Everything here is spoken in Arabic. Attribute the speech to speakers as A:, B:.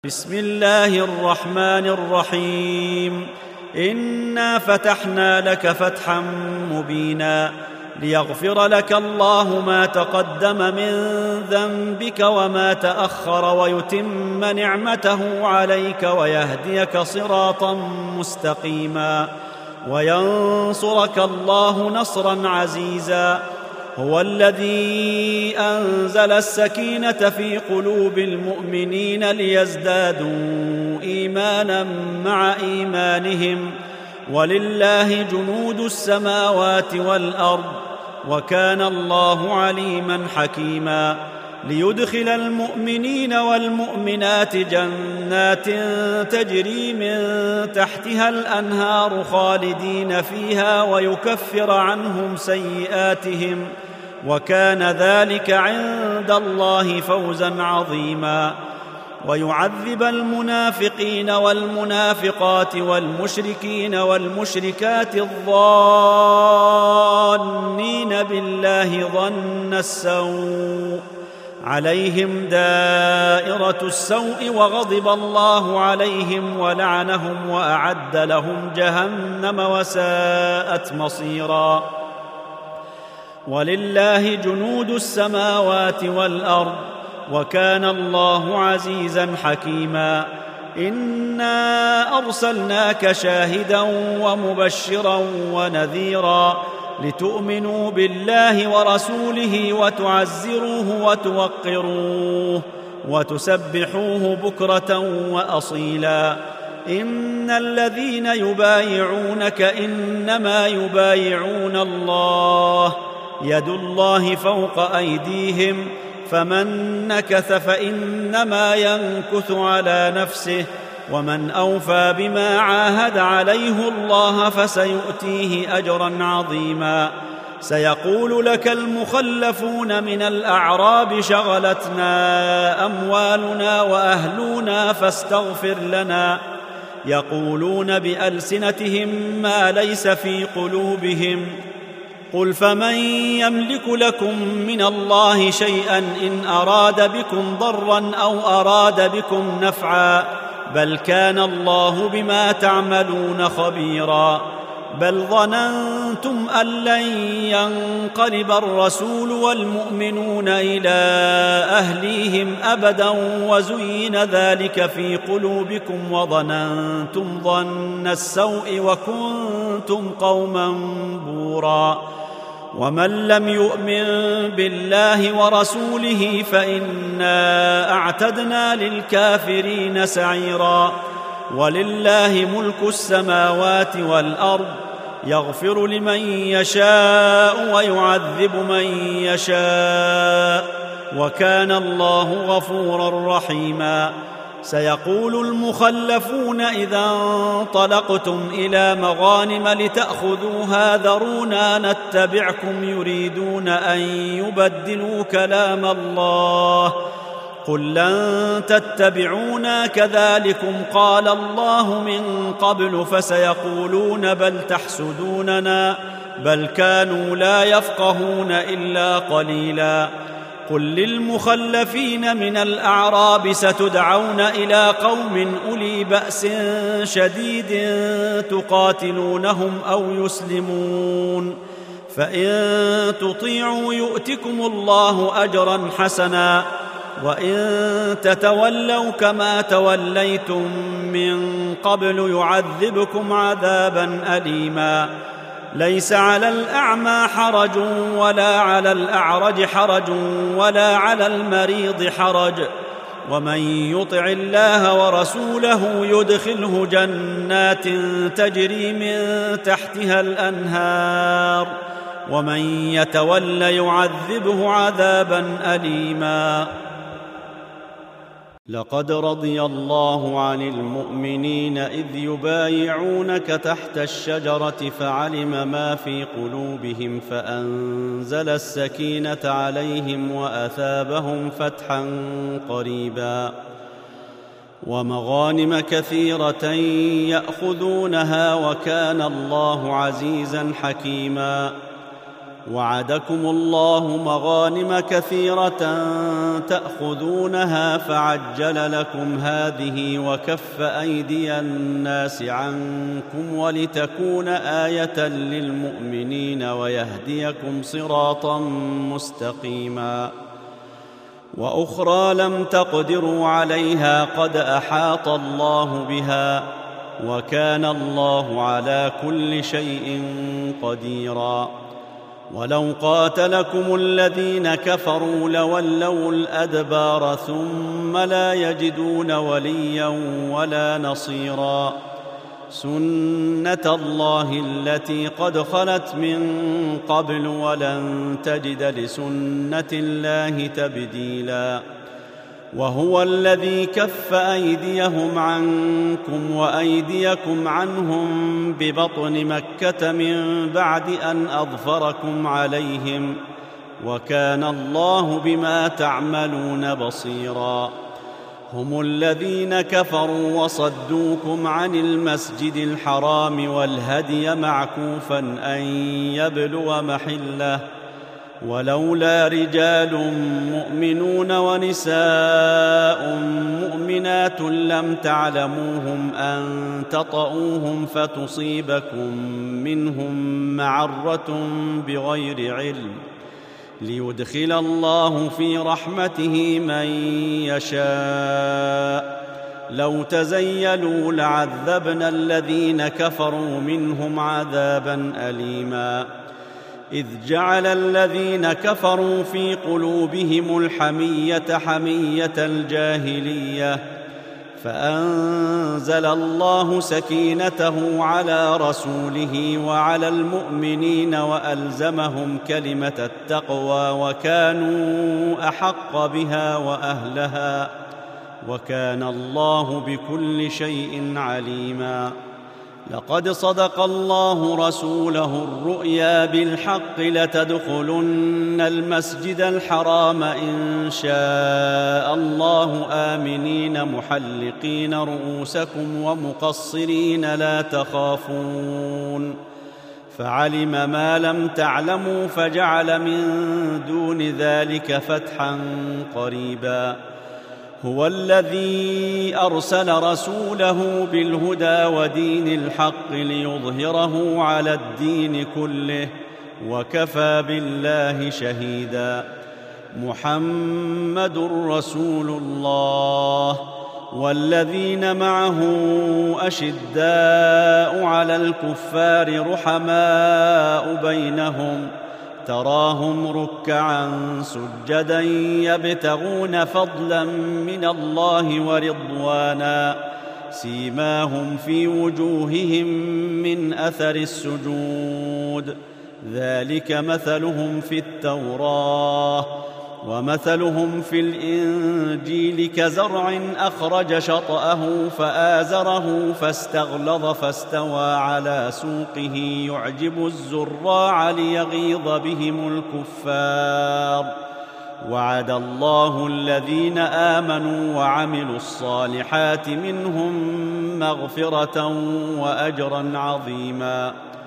A: بسم الله الرحمن الرحيم. إنا فتحنا لك فتحا مبينا ليغفر لك الله ما تقدم من ذنبك وما تأخر ويتم نعمته عليك ويهديك صراطا مستقيما وينصرك الله نصرا عزيزا. هو الذي أنزل السكينة في قلوب المؤمنين ليزدادوا إيمانا مع إيمانهم ولله جنود السماوات والأرض وكان الله عليما حكيما. ليدخل المؤمنين والمؤمنات جنات تجري من تحتها الأنهار خالدين فيها ويكفر عنهم سيئاتهم وكان ذلك عند الله فوزا عظيما. ويعذب المنافقين والمنافقات والمشركين والمشركات الظانين بالله ظن السوء عليهم دائرة السوء وغضب الله عليهم ولعنهم وأعد لهم جهنم وساءت مصيرا. ولله جنود السماوات والأرض وكان الله عزيزا حكيما. إنا أرسلناك شاهدا ومبشرا ونذيرا لتؤمنوا بالله ورسوله وتعزروه وتوقروه وتسبحوه بكرة وأصيلا. إن الذين يبايعونك إنما يبايعون الله يد الله فوق أيديهم فمن نكث فإنما ينكث على نفسه ومن أوفى بما عاهد عليه الله فسيؤتيه أجرا عظيما. سيقول لك المخلفون من الأعراب شغلتنا أموالنا وأهلنا فاستغفر لنا يقولون بألسنتهم ما ليس في قلوبهم قل فمن يملك لكم من الله شيئا إن أراد بكم ضرا أو أراد بكم نفعا بل كان الله بما تعملون خبيرا. بل ظننتم أن لن ينقلب الرسول والمؤمنون إلى أهليهم أبدا وزين ذلك في قلوبكم وظننتم ظن السوء وكنتم قوما بورا. ومن لم يؤمن بالله ورسوله فإنا أعتدنا للكافرين سعيرا. ولله ملك السماوات والأرض يغفر لمن يشاء ويعذب من يشاء وكان الله غفورا رحيما. سيقول المخلفون إذا انطلقتم إلى مغانم لتأخذوها ذرونا نتبعكم يريدون أن يبدلوا كلام الله قل لن تتبعونا كذلكم قال الله من قبل فسيقولون بل تحسدوننا بل كانوا لا يفقهون إلا قليلا. قل للمخلفين من الأعراب ستدعون إلى قوم أولي بأس شديد تقاتلونهم أو يسلمون فإن تطيعوا يؤتكم الله أجرا حسنا وإن تتولوا كما توليتم من قبل يعذبكم عذابا أليما. ليس على الأعمى حرج ولا على الأعرج حرج ولا على المريض حرج ومن يطع الله ورسوله يدخله جنات تجري من تحتها الأنهار ومن يتول يعذبه عذابا أليما. لقد رضي الله عن المؤمنين إذ يبايعونك تحت الشجرة فعلم ما في قلوبهم فأنزل السكينة عليهم وأثابهم فتحا قريبا ومغانم كثيرة يأخذونها وكان الله عزيزا حكيما. وعدكم الله مغانم كثيرة تأخذونها فعجل لكم هذه وكف أيدي الناس عنكم ولتكون آية للمؤمنين ويهديكم صراطا مستقيما. وأخرى لم تقدروا عليها قد أحاط الله بها وكان الله على كل شيء قديرا. ولو قاتلكم الذين كفروا لولوا الأدبار ثم لا يجدون وليا ولا نصيرا. سنة الله التي قد خلت من قبل ولن تجد لسنة الله تبديلا. وهو الذي كف أيديهم عنكم وأيديكم عنهم ببطن مكة من بعد أن أظفركم عليهم وكان الله بما تعملون بصيرا. هم الذين كفروا وصدوكم عن المسجد الحرام والهدي معكوفا أن يبلغ محله ولولا رجال مؤمنون ونساء مؤمنات لم تعلموهم أن تطؤوهم فتصيبكم منهم معرة بغير علم ليدخل الله في رحمته من يشاء. لو تزيلوا لعذبنا الذين كفروا منهم عذابا أليما. إذ جعل الذين كفروا في قلوبهم الحمية حمية الجاهلية فأنزل الله سكينته على رسوله وعلى المؤمنين وألزمهم كلمة التقوى وكانوا أحق بها وأهلها وكان الله بكل شيء عليما. لقد صدق الله رسوله الرؤيا بالحق لتدخلن المسجد الحرام إن شاء الله آمنين محلقين رؤوسكم ومقصرين لا تخافون فعلم ما لم تعلموا فجعل من دون ذلك فتحا قريبا. هو الذي أرسل رسوله بالهدى ودين الحق ليظهره على الدين كله وكفى بالله شهيدا. محمد رسول الله والذين معه أشداء على الكفار رحماء بينهم تراهم ركعا سجدا يبتغون فضلا من الله ورضوانا سيماهم في وجوههم من أثر السجود ذلك مثلهم في التوراة ومثلهم في الإنجيل كزرع أخرج شطأه فآزره فاستغلظ فاستوى على سوقه يعجب الزراع ليغيظ بهم الكفار. وعد الله الذين آمنوا وعملوا الصالحات منهم مغفرة وأجرا عظيما.